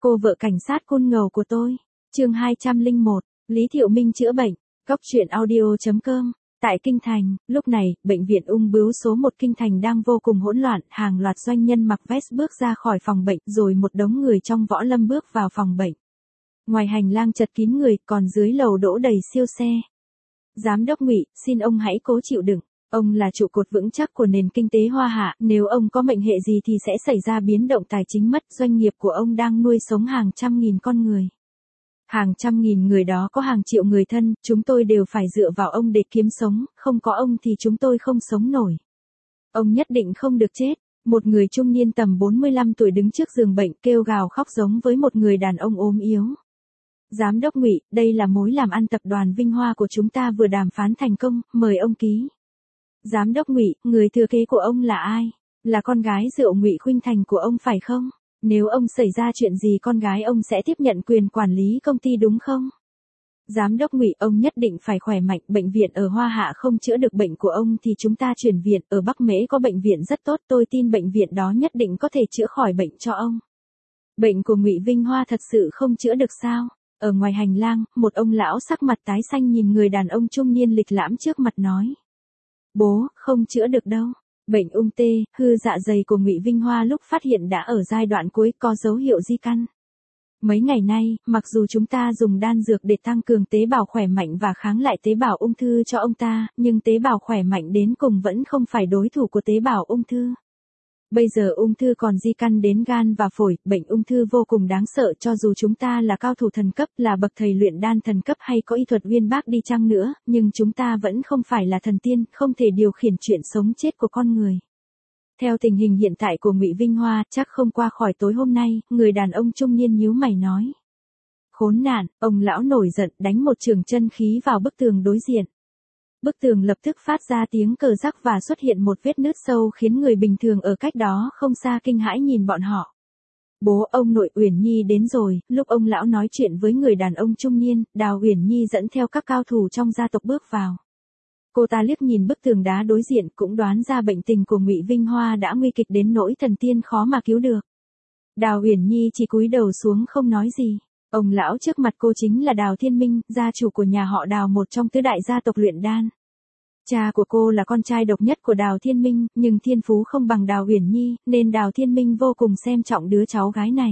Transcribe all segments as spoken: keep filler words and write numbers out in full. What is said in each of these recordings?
Cô vợ cảnh sát côn ngầu của tôi. Chương hai trăm lẻ một, Lý Thiệu Minh chữa bệnh. Cóc truyện audio chấm com. Tại Kinh Thành, lúc này, bệnh viện ung bướu số một Kinh Thành đang vô cùng hỗn loạn, hàng loạt doanh nhân mặc vest bước ra khỏi phòng bệnh, rồi một đống người trong võ lâm bước vào phòng bệnh. Ngoài hành lang chật kín người, còn dưới lầu đỗ đầy siêu xe. Giám đốc Ngụy, xin ông hãy cố chịu đựng. Ông là trụ cột vững chắc của nền kinh tế Hoa Hạ, nếu ông có mệnh hệ gì thì sẽ xảy ra biến động tài chính mất, doanh nghiệp của ông đang nuôi sống hàng trăm nghìn con người. Hàng trăm nghìn người đó có hàng triệu người thân, chúng tôi đều phải dựa vào ông để kiếm sống, không có ông thì chúng tôi không sống nổi. Ông nhất định không được chết. Một người trung niên tầm bốn mươi lăm tuổi đứng trước giường bệnh kêu gào khóc giống với một người đàn ông ốm yếu. Giám đốc Ngụy, đây là mối làm ăn tập đoàn Vinh Hoa của chúng ta vừa đàm phán thành công, mời ông ký. Giám đốc Ngụy, người thừa kế của ông là ai? Là con gái rượu Ngụy Khuynh Thành của ông phải không? Nếu ông xảy ra chuyện gì con gái ông sẽ tiếp nhận quyền quản lý công ty đúng không? Giám đốc Ngụy, ông nhất định phải khỏe mạnh, bệnh viện ở Hoa Hạ không chữa được bệnh của ông thì chúng ta chuyển viện, ở Bắc Mễ có bệnh viện rất tốt, tôi tin bệnh viện đó nhất định có thể chữa khỏi bệnh cho ông. Bệnh của Ngụy Vinh Hoa thật sự không chữa được sao? Ở ngoài hành lang, một ông lão sắc mặt tái xanh nhìn người đàn ông trung niên lịch lãm trước mặt nói. Bố, không chữa được đâu. Bệnh ung tê, hư dạ dày của Ngụy Vinh Hoa lúc phát hiện đã ở giai đoạn cuối, có dấu hiệu di căn. Mấy ngày nay, mặc dù chúng ta dùng đan dược để tăng cường tế bào khỏe mạnh và kháng lại tế bào ung thư cho ông ta, nhưng tế bào khỏe mạnh đến cùng vẫn không phải đối thủ của tế bào ung thư. Bây giờ ung thư còn di căn đến gan và phổi, bệnh ung thư vô cùng đáng sợ, cho dù chúng ta là cao thủ thần cấp, là bậc thầy luyện đan thần cấp hay có y thuật uyên bác đi chăng nữa, nhưng chúng ta vẫn không phải là thần tiên, không thể điều khiển chuyện sống chết của con người. Theo tình hình hiện tại của Ngụy Vinh Hoa, chắc không qua khỏi tối hôm nay, người đàn ông trung niên nhíu mày nói. Khốn nạn, ông lão nổi giận đánh một chưởng chân khí vào bức tường đối diện. Bức tường lập tức phát ra tiếng cờ rắc và xuất hiện một vết nứt sâu khiến người bình thường ở cách đó không xa kinh hãi nhìn bọn họ. Bố, ông nội Uyển Nhi đến rồi. Lúc ông lão nói chuyện với người đàn ông trung niên, Đào Uyển Nhi dẫn theo các cao thủ trong gia tộc bước vào. Cô ta liếc nhìn bức tường đá đối diện cũng đoán ra bệnh tình của Ngụy Vinh Hoa đã nguy kịch đến nỗi thần tiên khó mà cứu được. Đào Uyển Nhi chỉ cúi đầu xuống không nói gì. Ông lão trước mặt cô chính là Đào Thiên Minh, gia chủ của nhà họ Đào, một trong tứ đại gia tộc luyện đan. Cha của cô là con trai độc nhất của Đào Thiên Minh, nhưng thiên phú không bằng Đào Uyển Nhi, nên Đào Thiên Minh vô cùng xem trọng đứa cháu gái này.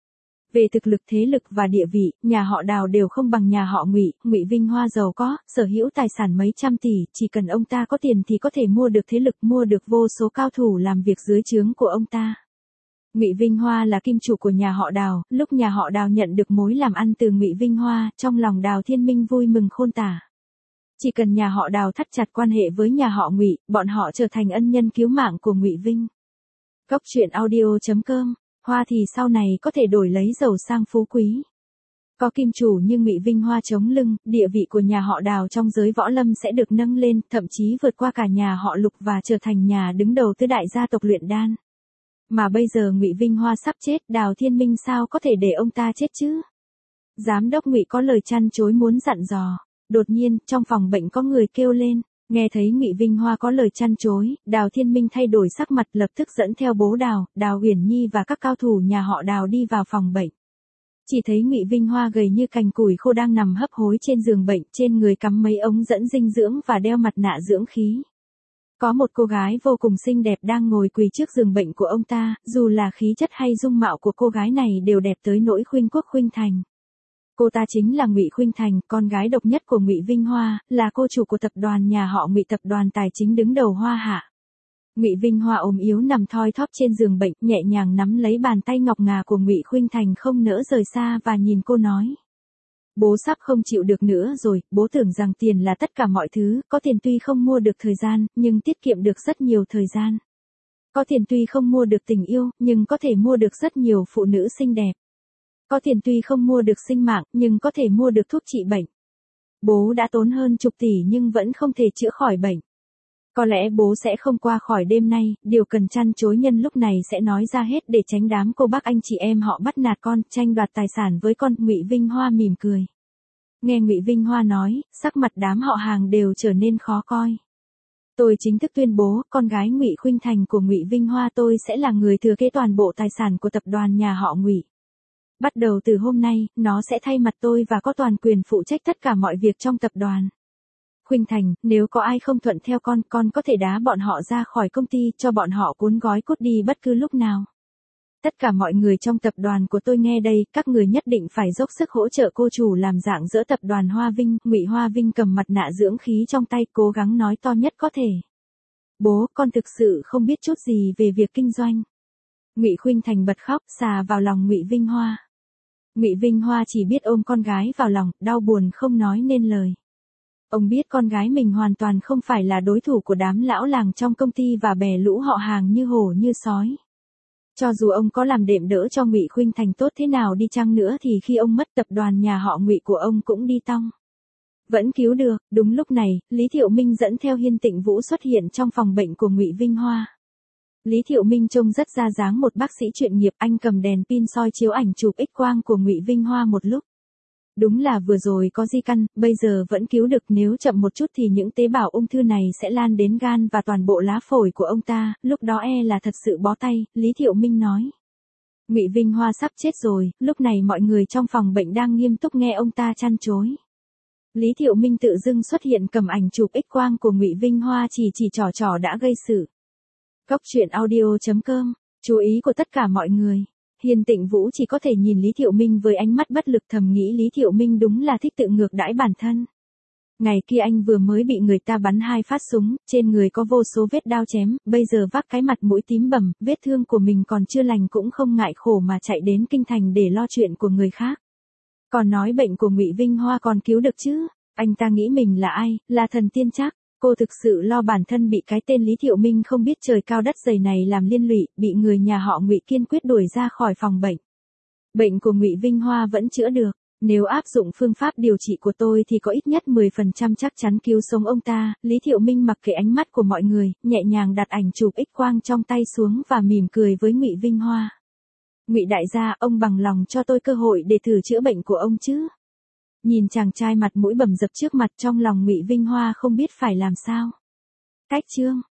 Về thực lực, thế lực và địa vị, nhà họ Đào đều không bằng nhà họ Ngụy. Ngụy Vinh Hoa giàu có, sở hữu tài sản mấy trăm tỷ, chỉ cần ông ta có tiền thì có thể mua được thế lực, mua được vô số cao thủ làm việc dưới trướng của ông ta. Ngụy Vinh Hoa là kim chủ của nhà họ Đào, lúc nhà họ Đào nhận được mối làm ăn từ Ngụy Vinh Hoa, trong lòng Đào Thiên Minh vui mừng khôn tả. Chỉ cần nhà họ Đào thắt chặt quan hệ với nhà họ Ngụy, bọn họ trở thành ân nhân cứu mạng của Ngụy Vinh. Cóc truyện audio chấm com. Hoa thì sau này có thể đổi lấy giàu sang phú quý. Có kim chủ như Ngụy Vinh Hoa chống lưng, địa vị của nhà họ Đào trong giới võ lâm sẽ được nâng lên, thậm chí vượt qua cả nhà họ Lục và trở thành nhà đứng đầu tứ đại gia tộc luyện đan. Mà bây giờ Ngụy Vinh Hoa sắp chết, Đào Thiên Minh sao có thể để ông ta chết chứ? Giám đốc Ngụy có lời chăn chối muốn dặn dò. Đột nhiên, trong phòng bệnh có người kêu lên. Nghe thấy Ngụy Vinh Hoa có lời chăn chối, Đào Thiên Minh thay đổi sắc mặt, lập tức dẫn theo bố Đào, Đào Uyển Nhi và các cao thủ nhà họ Đào đi vào phòng bệnh. Chỉ thấy Ngụy Vinh Hoa gầy như cành củi khô đang nằm hấp hối trên giường bệnh, trên người cắm mấy ống dẫn dinh dưỡng và đeo mặt nạ dưỡng khí. Có một cô gái vô cùng xinh đẹp đang ngồi quỳ trước giường bệnh của ông ta, dù là khí chất hay dung mạo của cô gái này đều đẹp tới nỗi khuynh quốc khuynh thành. Cô ta chính là Ngụy Khuynh Thành, con gái độc nhất của Ngụy Vinh Hoa, là cô chủ của tập đoàn nhà họ Ngụy, tập đoàn tài chính đứng đầu Hoa Hạ. Ngụy Vinh Hoa ốm yếu nằm thoi thóp trên giường bệnh, nhẹ nhàng nắm lấy bàn tay ngọc ngà của Ngụy Khuynh Thành không nỡ rời xa và nhìn cô nói. Bố sắp không chịu được nữa rồi, bố tưởng rằng tiền là tất cả mọi thứ, có tiền tuy không mua được thời gian, nhưng tiết kiệm được rất nhiều thời gian. Có tiền tuy không mua được tình yêu, nhưng có thể mua được rất nhiều phụ nữ xinh đẹp. Có tiền tuy không mua được sinh mạng, nhưng có thể mua được thuốc trị bệnh. Bố đã tốn hơn chục tỷ nhưng vẫn không thể chữa khỏi bệnh. Có lẽ bố sẽ không qua khỏi đêm nay, điều cần chăn chối nhân lúc này sẽ nói ra hết để tránh đám cô bác anh chị em họ bắt nạt con, tranh đoạt tài sản với con. Ngụy Vinh Hoa mỉm cười. Nghe Ngụy Vinh Hoa nói, sắc mặt đám họ hàng đều trở nên khó coi. Tôi chính thức tuyên bố, con gái Ngụy Khuynh Thành của Ngụy Vinh Hoa tôi sẽ là người thừa kế toàn bộ tài sản của tập đoàn nhà họ Ngụy. Bắt đầu từ hôm nay, nó sẽ thay mặt tôi và có toàn quyền phụ trách tất cả mọi việc trong tập đoàn. Khuynh Thành, nếu có ai không thuận theo con, con có thể đá bọn họ ra khỏi công ty, cho bọn họ cuốn gói cút đi bất cứ lúc nào. Tất cả mọi người trong tập đoàn của tôi nghe đây, các người nhất định phải dốc sức hỗ trợ cô chủ làm dạng dỡ tập đoàn Hoa Vinh. Ngụy Hoa Vinh cầm mặt nạ dưỡng khí trong tay, cố gắng nói to nhất có thể. Bố, con thực sự không biết chút gì về việc kinh doanh. Ngụy Khuynh Thành bật khóc, xà vào lòng Ngụy Vinh Hoa. Ngụy Vinh Hoa chỉ biết ôm con gái vào lòng, đau buồn không nói nên lời. Ông biết con gái mình hoàn toàn không phải là đối thủ của đám lão làng trong công ty và bè lũ họ hàng như hổ như sói. Cho dù ông có làm đệm đỡ cho Ngụy Khuynh Thành tốt thế nào đi chăng nữa thì khi ông mất, tập đoàn nhà họ Ngụy của ông cũng đi tong. Vẫn cứu được. Đúng lúc này, Lý Thiệu Minh dẫn theo Hiên Tịnh Vũ xuất hiện trong phòng bệnh của Ngụy Vinh Hoa. Lý Thiệu Minh trông rất ra dáng một bác sĩ chuyên nghiệp, anh cầm đèn pin soi chiếu ảnh chụp X quang của Ngụy Vinh Hoa một lúc. Đúng là vừa rồi có di căn, bây giờ vẫn cứu được, nếu chậm một chút thì những tế bào ung thư này sẽ lan đến gan và toàn bộ lá phổi của ông ta, lúc đó e là thật sự bó tay, Lý Thiệu Minh nói. Ngụy Vinh Hoa sắp chết rồi, lúc này mọi người trong phòng bệnh đang nghiêm túc nghe ông ta chăn chối. Lý Thiệu Minh tự dưng xuất hiện cầm ảnh chụp X quang của Ngụy Vinh Hoa chỉ chỉ trò trò đã gây sự. Cốc truyện audio chấm com, chú ý của tất cả mọi người. Hiên Tịnh Vũ chỉ có thể nhìn Lý Thiệu Minh với ánh mắt bất lực, thầm nghĩ Lý Thiệu Minh đúng là thích tự ngược đãi bản thân. Ngày kia anh vừa mới bị người ta bắn hai phát súng, trên người có vô số vết đao chém, bây giờ vác cái mặt mũi tím bầm, vết thương của mình còn chưa lành cũng không ngại khổ mà chạy đến kinh thành để lo chuyện của người khác. Còn nói bệnh của Ngụy Vinh Hoa còn cứu được chứ, anh ta nghĩ mình là ai, là thần tiên chắc. Cô thực sự lo bản thân bị cái tên Lý Thiệu Minh không biết trời cao đất dày này làm liên lụy, bị người nhà họ Ngụy kiên quyết đuổi ra khỏi phòng bệnh. Bệnh của Ngụy Vinh Hoa vẫn chữa được, nếu áp dụng phương pháp điều trị của tôi thì có ít nhất mười phần trăm chắc chắn cứu sống ông ta. Lý Thiệu Minh mặc kệ ánh mắt của mọi người, nhẹ nhàng đặt ảnh chụp X quang trong tay xuống và mỉm cười với Ngụy Vinh Hoa. Ngụy đại gia, ông bằng lòng cho tôi cơ hội để thử chữa bệnh của ông chứ? Nhìn chàng trai mặt mũi bầm dập trước mặt, trong lòng Ngụy Vinh Hoa không biết phải làm sao. Cách chương